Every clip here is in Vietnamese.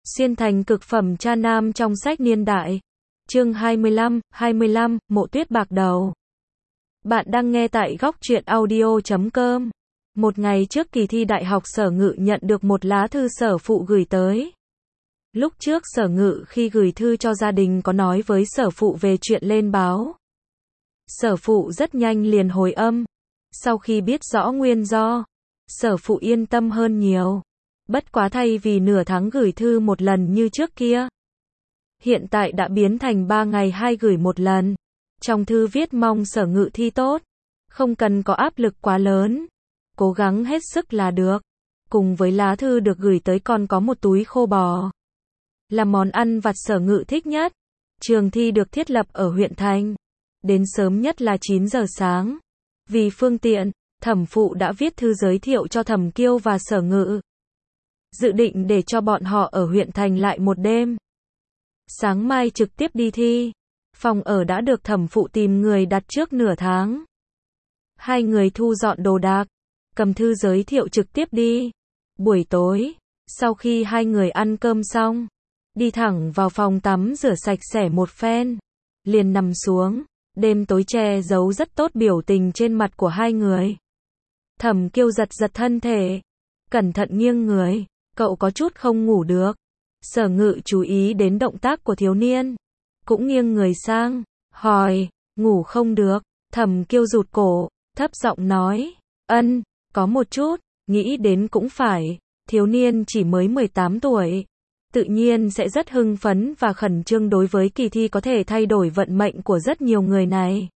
Xuyên thành cực phẩm cha nam trong sách niên đại. Chương 25, Mộ Tuyết Bạc Đầu. Bạn đang nghe tại góc truyện audio.com. Một ngày trước kỳ thi đại học Sở Ngự nhận được một lá thư Sở Phụ gửi tới. Lúc trước Sở Ngự khi gửi thư cho gia đình có nói với Sở Phụ về chuyện lên báo. Sở Phụ rất nhanh liền hồi âm. Sau khi biết rõ nguyên do, Sở Phụ yên tâm hơn nhiều. Bất quá thay vì nửa tháng gửi thư một lần như trước kia, hiện tại đã biến thành 3 ngày 2 gửi một lần. Trong thư viết mong Sở Ngự thi tốt, không cần có áp lực quá lớn, cố gắng hết sức là được. Cùng với lá thư được gửi tới còn có một túi khô bò, là món ăn vặt Sở Ngự thích nhất. Trường thi được thiết lập ở huyện thành, đến sớm nhất là 9 giờ sáng. Vì phương tiện, Thẩm Phụ đã viết thư giới thiệu cho Thẩm Kiêu và Sở Ngự, dự định để cho bọn họ ở huyện thành lại một đêm. Sáng mai trực tiếp đi thi. Phòng ở đã được Thẩm Phụ tìm người đặt trước nửa tháng. Hai người thu dọn đồ đạc, cầm thư giới thiệu trực tiếp đi. Buổi tối, sau khi hai người ăn cơm xong, đi thẳng vào phòng tắm rửa sạch sẽ một phen, liền nằm xuống. Đêm tối che giấu rất tốt biểu tình trên mặt của hai người. Thẩm Kiêu giật giật thân thể, cẩn thận nghiêng người. Cậu có chút không ngủ được. Sở Ngự chú ý đến động tác của thiếu niên, cũng nghiêng người sang, hỏi, ngủ không được. Thẩm Kiêu rụt cổ, thấp giọng nói, có một chút. Nghĩ đến cũng phải, thiếu niên chỉ mới 18 tuổi, tự nhiên sẽ rất hưng phấn và khẩn trương đối với kỳ thi có thể thay đổi vận mệnh của rất nhiều người này.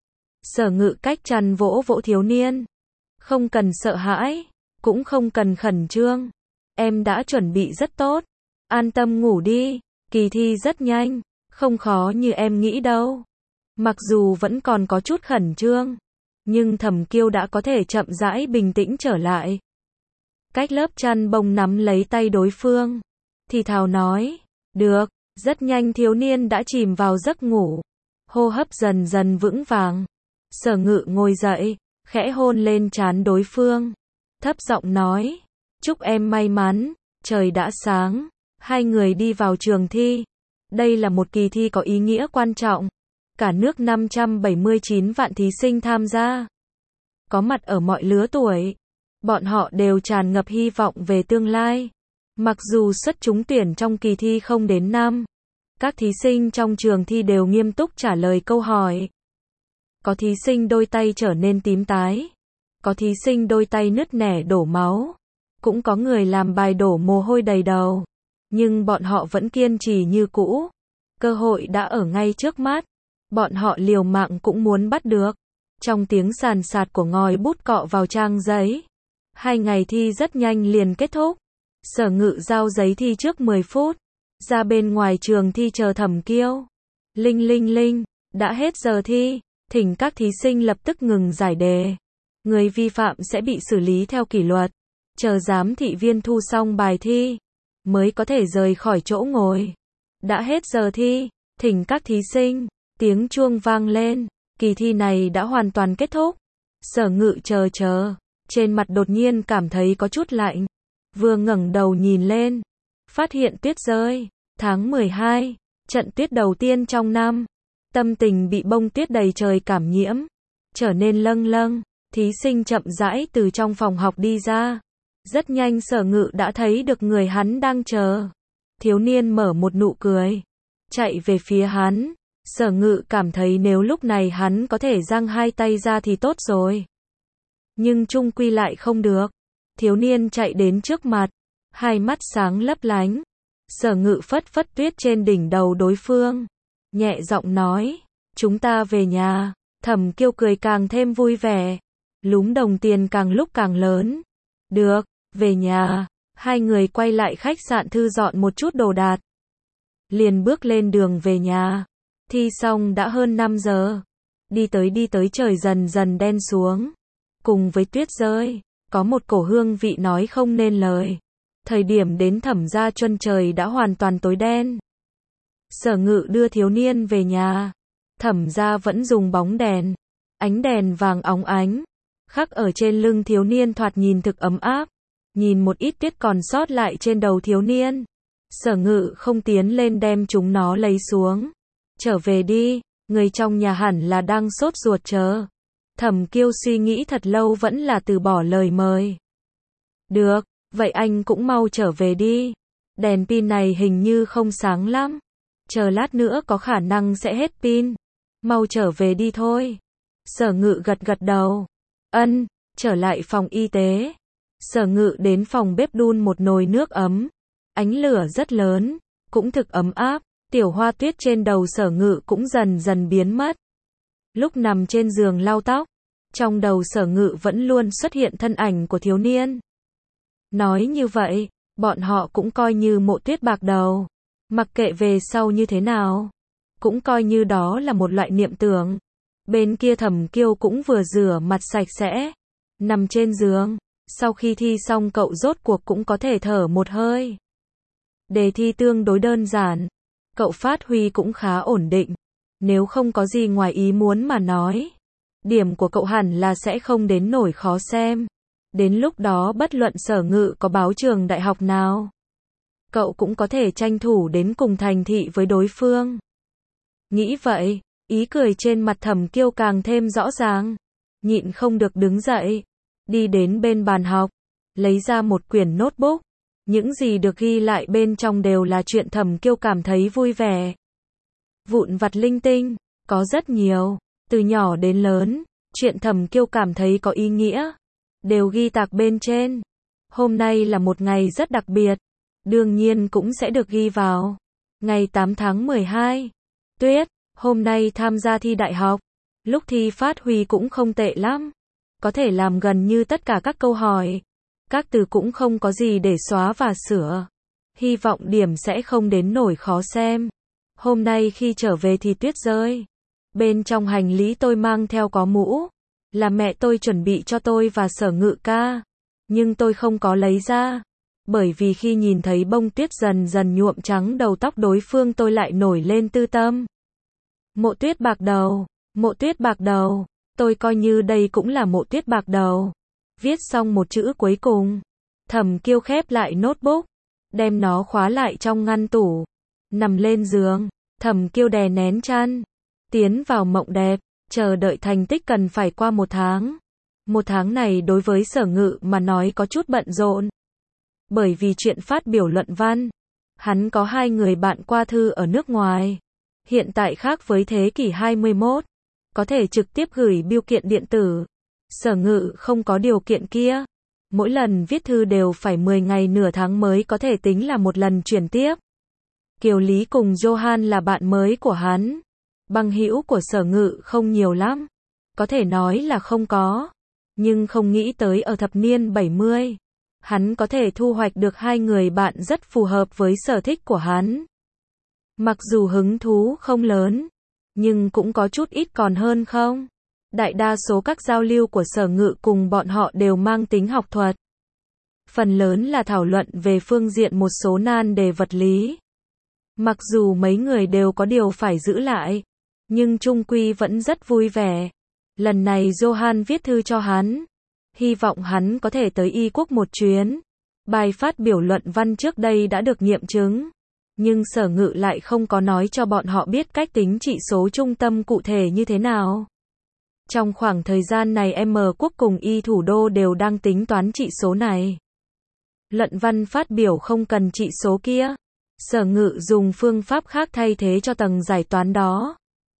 Sở Ngự cách chăn vỗ vỗ thiếu niên, không cần sợ hãi, cũng không cần khẩn trương. Em đã chuẩn bị rất tốt, an tâm ngủ đi, kỳ thi rất nhanh, không khó như em nghĩ đâu. Mặc dù vẫn còn có chút khẩn trương, nhưng Thẩm Kiêu đã có thể chậm rãi bình tĩnh trở lại. Cách lớp chăn bông nắm lấy tay đối phương, thì thào nói, được. Rất nhanh thiếu niên đã chìm vào giấc ngủ, hô hấp dần dần vững vàng. Sở Ngự ngồi dậy, khẽ hôn lên trán đối phương, thấp giọng nói, chúc em may mắn. Trời đã sáng, hai người đi vào trường thi. Đây là một kỳ thi có ý nghĩa quan trọng. Cả nước 579 vạn thí sinh tham gia, có mặt ở mọi lứa tuổi. Bọn họ đều tràn ngập hy vọng về tương lai. Mặc dù suất trúng tuyển trong kỳ thi không đến 5, các thí sinh trong trường thi đều nghiêm túc trả lời câu hỏi. Có thí sinh đôi tay trở nên tím tái, có thí sinh đôi tay nứt nẻ đổ máu, cũng có người làm bài đổ mồ hôi đầy đầu. Nhưng bọn họ vẫn kiên trì như cũ. Cơ hội đã ở ngay trước mắt, bọn họ liều mạng cũng muốn bắt được. Trong tiếng sàn sạt của ngòi bút cọ vào trang giấy, 2 ngày thi rất nhanh liền kết thúc. Sở Ngự giao giấy thi trước 10 phút, ra bên ngoài trường thi chờ Thẩm Kiêu. Linh linh linh, đã hết giờ thi, thỉnh các thí sinh lập tức ngừng giải đề. Người vi phạm sẽ bị xử lý theo kỷ luật. Chờ giám thị viên thu xong bài thi, mới có thể rời khỏi chỗ ngồi. Đã hết giờ thi, thỉnh các thí sinh. Tiếng chuông vang lên, kỳ thi này đã hoàn toàn kết thúc. Sở Ngự chờ, trên mặt đột nhiên cảm thấy có chút lạnh. Vừa ngẩng đầu nhìn lên, phát hiện tuyết rơi. Tháng 12, trận tuyết đầu tiên trong năm. Tâm tình bị bông tuyết đầy trời cảm nhiễm, trở nên lâng lâng. Thí sinh chậm rãi từ trong phòng học đi ra. Rất nhanh Sở Ngự đã thấy được người hắn đang chờ. Thiếu niên mở một nụ cười, chạy về phía hắn. Sở Ngự cảm thấy nếu lúc này hắn có thể giang hai tay ra thì tốt rồi. Nhưng chung quy lại không được. Thiếu niên chạy đến trước mặt, hai mắt sáng lấp lánh. Sở Ngự phất phất tuyết trên đỉnh đầu đối phương, nhẹ giọng nói, chúng ta về nhà. Thẩm Kiêu cười càng thêm vui vẻ, lúm đồng tiền càng lúc càng lớn. Được, về nhà. Hai người quay lại khách sạn thư dọn một chút đồ đạc, liền bước lên đường về nhà. Thi xong đã hơn 5 giờ. Đi tới trời dần dần đen xuống, cùng với tuyết rơi, có một cổ hương vị nói không nên lời. Thời điểm đến Thẩm gia chân trời đã hoàn toàn tối đen. Sở Ngự đưa thiếu niên về nhà. Thẩm gia vẫn dùng bóng đèn, ánh đèn vàng óng ánh, khắc ở trên lưng thiếu niên thoạt nhìn thực ấm áp. Nhìn một ít tuyết còn sót lại trên đầu thiếu niên, Sở Ngự không tiến lên đem chúng nó lấy xuống. Trở về đi, người trong nhà hẳn là đang sốt ruột chờ. Thẩm Kiêu suy nghĩ thật lâu vẫn là từ bỏ lời mời. Được, vậy anh cũng mau trở về đi. Đèn pin này hình như không sáng lắm. Chờ lát nữa có khả năng sẽ hết pin. Mau trở về đi thôi. Sở Ngự gật gật đầu. Ân, trở lại phòng y tế. Sở Ngự đến phòng bếp đun một nồi nước ấm. Ánh lửa rất lớn, cũng thực ấm áp. Tiểu hoa tuyết trên đầu Sở Ngự cũng dần dần biến mất. Lúc nằm trên giường lau tóc, trong đầu Sở Ngự vẫn luôn xuất hiện thân ảnh của thiếu niên. Nói như vậy, bọn họ cũng coi như Mộ Tuyết bạc đầu. Mặc kệ về sau như thế nào, cũng coi như đó là một loại niệm tưởng. Bên kia Thẩm Kiêu cũng vừa rửa mặt sạch sẽ, nằm trên giường. Sau khi thi xong cậu rốt cuộc cũng có thể thở một hơi. Đề thi tương đối đơn giản, cậu phát huy cũng khá ổn định. Nếu không có gì ngoài ý muốn mà nói, điểm của cậu hẳn là sẽ không đến nổi khó xem. Đến lúc đó bất luận Sở Ngự có báo trường đại học nào, cậu cũng có thể tranh thủ đến cùng thành thị với đối phương. Nghĩ vậy, ý cười trên mặt Thẩm Kiêu càng thêm rõ ràng. Nhịn không được đứng dậy, đi đến bên bàn học, lấy ra một quyển notebook. Những gì được ghi lại bên trong đều là chuyện Thẩm Kiêu cảm thấy vui vẻ. Vụn vặt linh tinh, có rất nhiều, từ nhỏ đến lớn, chuyện Thẩm Kiêu cảm thấy có ý nghĩa, đều ghi tạc bên trên. Hôm nay là một ngày rất đặc biệt, đương nhiên cũng sẽ được ghi vào. Ngày 8 tháng 12, Tuyết, hôm nay tham gia thi đại học, lúc thi phát huy cũng không tệ lắm, có thể làm gần như tất cả các câu hỏi. Các từ cũng không có gì để xóa và sửa. Hy vọng điểm sẽ không đến nổi khó xem. Hôm nay khi trở về thì tuyết rơi. Bên trong hành lý tôi mang theo có mũ, là mẹ tôi chuẩn bị cho tôi và Sở Ngự ca. Nhưng tôi không có lấy ra. Bởi vì khi nhìn thấy bông tuyết dần dần nhuộm trắng đầu tóc đối phương tôi lại nổi lên tư tâm. Mộ Tuyết bạc đầu, Mộ Tuyết bạc đầu. Tôi coi như đây cũng là Mộ Tuyết bạc đầu. Viết xong một chữ cuối cùng, Thẩm Kiêu khép lại notebook, đem nó khóa lại trong ngăn tủ. Nằm lên giường, Thẩm Kiêu đè nén chăn, tiến vào mộng đẹp, chờ đợi thành tích cần phải qua 1 tháng. 1 tháng này đối với Sở Ngự mà nói có chút bận rộn. Bởi vì chuyện phát biểu luận văn, hắn có 2 người bạn qua thư ở nước ngoài. Hiện tại khác với thế kỷ 21, có thể trực tiếp gửi bưu kiện điện tử. Sở Ngự không có điều kiện kia. Mỗi lần viết thư đều phải 10 ngày nửa tháng mới có thể tính là một lần chuyển tiếp. Kiều Lý cùng Johan là bạn mới của hắn. Bằng hữu của Sở Ngự không nhiều lắm. Có thể nói là không có. Nhưng không nghĩ tới ở thập niên 70, hắn có thể thu hoạch được 2 người bạn rất phù hợp với sở thích của hắn. Mặc dù hứng thú không lớn, nhưng cũng có chút ít còn hơn không. Đại đa số các giao lưu của Sở Ngự cùng bọn họ đều mang tính học thuật. Phần lớn là thảo luận về phương diện một số nan đề vật lý. Mặc dù mấy người đều có điều phải giữ lại, nhưng chung quy vẫn rất vui vẻ. Lần này Johan viết thư cho hắn, hy vọng hắn có thể tới Y Quốc một chuyến. Bài phát biểu luận văn trước đây đã được nghiệm chứng, nhưng Sở Ngự lại không có nói cho bọn họ biết cách tính trị số trung tâm cụ thể như thế nào. Trong khoảng thời gian này M Quốc cùng Y thủ đô đều đang tính toán trị số này. Luận văn phát biểu không cần trị số kia. Sở Ngự dùng phương pháp khác thay thế cho tầng giải toán đó.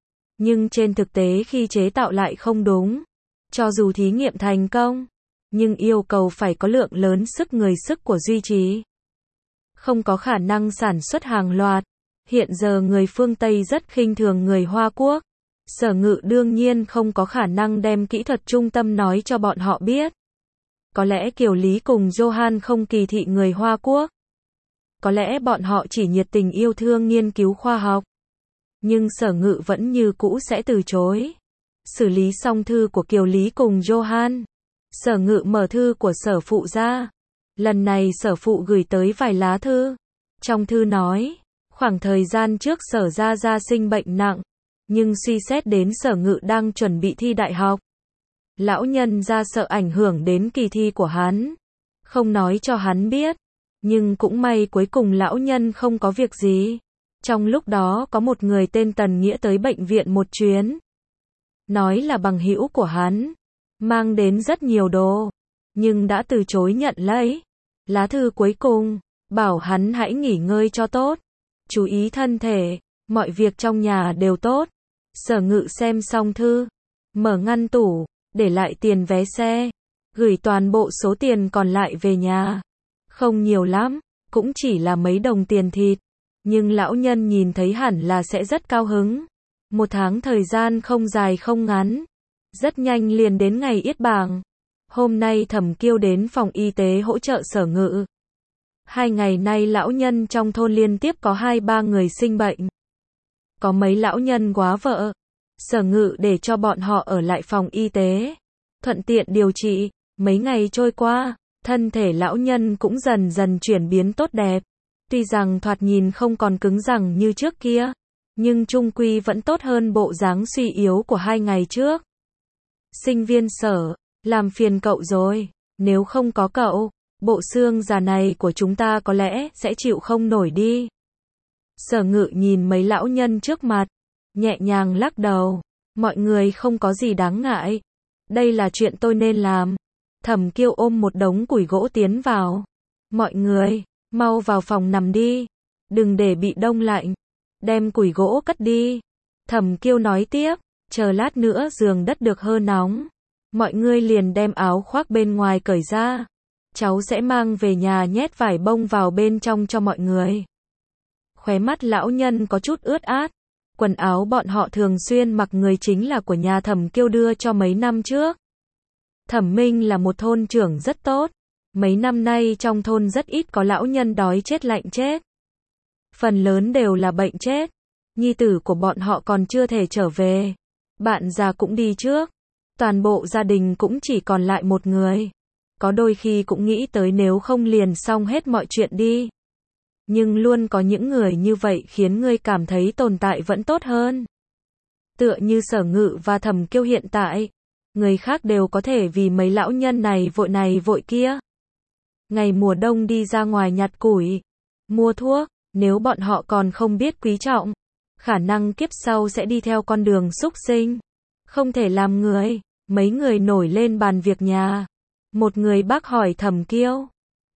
Nhưng trên thực tế khi chế tạo lại không đúng. Cho dù thí nghiệm thành công, nhưng yêu cầu phải có lượng lớn sức người sức của duy trì. Không có khả năng sản xuất hàng loạt. Hiện giờ người phương Tây rất khinh thường người Hoa Quốc. Sở Ngự đương nhiên không có khả năng đem kỹ thuật trung tâm nói cho bọn họ biết. Có lẽ Kiều Lý cùng Johan không kỳ thị người Hoa Quốc. Có lẽ bọn họ chỉ nhiệt tình yêu thương nghiên cứu khoa học. Nhưng Sở Ngự vẫn như cũ sẽ từ chối. Xử lý xong thư của Kiều Lý cùng Johan, Sở Ngự mở thư của Sở Phụ ra. Lần này Sở Phụ gửi tới vài lá thư. Trong thư nói, khoảng thời gian trước Sở Gia sinh bệnh nặng, nhưng suy xét đến Sở Ngự đang chuẩn bị thi đại học. Lão nhân gia sợ ảnh hưởng đến kỳ thi của hắn, không nói cho hắn biết. Nhưng cũng may cuối cùng lão nhân không có việc gì. Trong lúc đó có một người tên Tần Nghĩa tới bệnh viện một chuyến. Nói là bằng hữu của hắn. Mang đến rất nhiều đồ. Nhưng đã từ chối nhận lấy. Lá thư cuối cùng. Bảo hắn hãy nghỉ ngơi cho tốt. Chú ý thân thể. Mọi việc trong nhà đều tốt. Sở Ngự xem xong thư. Mở ngăn tủ. Để lại tiền vé xe. Gửi toàn bộ số tiền còn lại về nhà. Không nhiều lắm. Cũng chỉ là mấy đồng tiền thịt. Nhưng lão nhân nhìn thấy hẳn là sẽ rất cao hứng. Một tháng thời gian không dài không ngắn. Rất nhanh liền đến ngày yết bảng. Hôm nay Thẩm Kiêu đến phòng y tế hỗ trợ Sở Ngự. 2 ngày nay lão nhân trong thôn liên tiếp có 2-3 người sinh bệnh. Có mấy lão nhân quá vợ. Sở Ngự để cho bọn họ ở lại phòng y tế. Thuận tiện điều trị. Mấy ngày trôi qua, thân thể lão nhân cũng dần dần chuyển biến tốt đẹp. Tuy rằng thoạt nhìn không còn cứng rắn như trước kia, nhưng chung quy vẫn tốt hơn bộ dáng suy yếu của 2 ngày trước. Sinh viên Sở, làm phiền cậu rồi. Nếu không có cậu, bộ xương già này của chúng ta có lẽ sẽ chịu không nổi đi. Sở Ngự nhìn mấy lão nhân trước mặt, nhẹ nhàng lắc đầu. Mọi người không có gì đáng ngại. Đây là chuyện tôi nên làm. Thẩm Kiêu ôm một đống củi gỗ tiến vào. Mọi người, mau vào phòng nằm đi. Đừng để bị đông lạnh. Đem củi gỗ cất đi. Thẩm Kiêu nói tiếp, chờ lát nữa giường đất được hơi nóng. Mọi người liền đem áo khoác bên ngoài cởi ra. Cháu sẽ mang về nhà nhét vải bông vào bên trong cho mọi người. Khóe mắt lão nhân có chút ướt át. Quần áo bọn họ thường xuyên mặc người chính là của nhà Thẩm Kiêu đưa cho mấy năm trước. Thẩm Minh là một thôn trưởng rất tốt. Mấy năm nay trong thôn rất ít có lão nhân đói chết lạnh chết. Phần lớn đều là bệnh chết. Nhi tử của bọn họ còn chưa thể trở về. Bạn già cũng đi trước. Toàn bộ gia đình cũng chỉ còn lại một người. Có đôi khi cũng nghĩ tới nếu không liền xong hết mọi chuyện đi. Nhưng luôn có những người như vậy khiến ngươi cảm thấy tồn tại vẫn tốt hơn. Tựa như Sở Ngự và Thẩm Kiêu hiện tại. Người khác đều có thể vì mấy lão nhân này vội kia. Ngày mùa đông đi ra ngoài nhặt củi, mua thuốc, nếu bọn họ còn không biết quý trọng, khả năng kiếp sau sẽ đi theo con đường súc sinh. Không thể làm người. Mấy người nổi lên bàn việc nhà. Một người bác hỏi Thẩm Kiêu.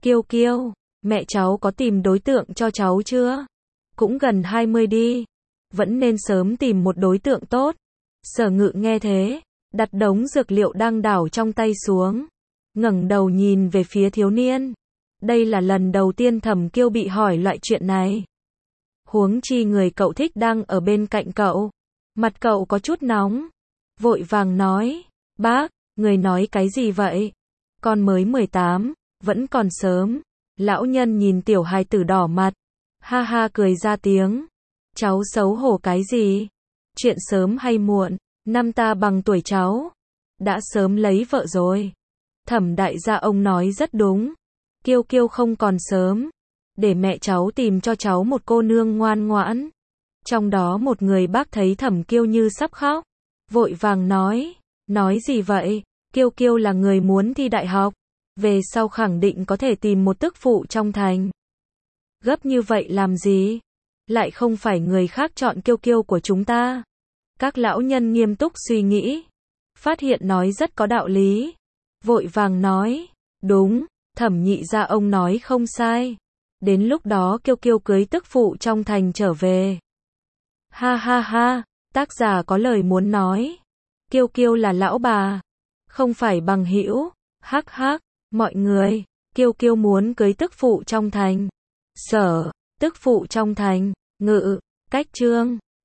Kiêu, mẹ cháu có tìm đối tượng cho cháu chưa? Cũng gần 20 đi. Vẫn nên sớm tìm một đối tượng tốt. Sở Ngự nghe thế, đặt đống dược liệu đang đảo trong tay xuống. Ngẩng đầu nhìn về phía thiếu niên. Đây là lần đầu tiên Thẩm Kiêu bị hỏi loại chuyện này. Huống chi người cậu thích đang ở bên cạnh cậu. Mặt cậu có chút nóng. Vội vàng nói. Bác, người nói cái gì vậy? Con mới 18, vẫn còn sớm. Lão nhân nhìn tiểu hài tử đỏ mặt. Ha ha cười ra tiếng. Cháu xấu hổ cái gì? Chuyện sớm hay muộn, năm ta bằng tuổi cháu. Đã sớm lấy vợ rồi. Thẩm đại gia ông nói rất đúng. Kiêu không còn sớm. Để mẹ cháu tìm cho cháu một cô nương ngoan ngoãn. Trong đó một người bác thấy Thẩm Kiêu như sắp khóc. Vội vàng nói. Nói gì vậy? Kiêu là người muốn thi đại học. Về sau khẳng định có thể tìm một tức phụ trong thành. Gấp như vậy làm gì? Lại không phải người khác chọn Kiêu của chúng ta. Các lão nhân nghiêm túc suy nghĩ. Phát hiện nói rất có đạo lý. Vội vàng nói. Đúng, Thẩm nhị gia ông nói không sai. Đến lúc đó Kiêu cưới tức phụ trong thành trở về. Ha ha, tác giả có lời muốn nói. Kiêu là lão bà, không phải bằng hữu. Hắc, mọi người, Kiêu muốn cưới tức phụ trong thành. Sở, tức phụ trong thành. Ngự, cách chương.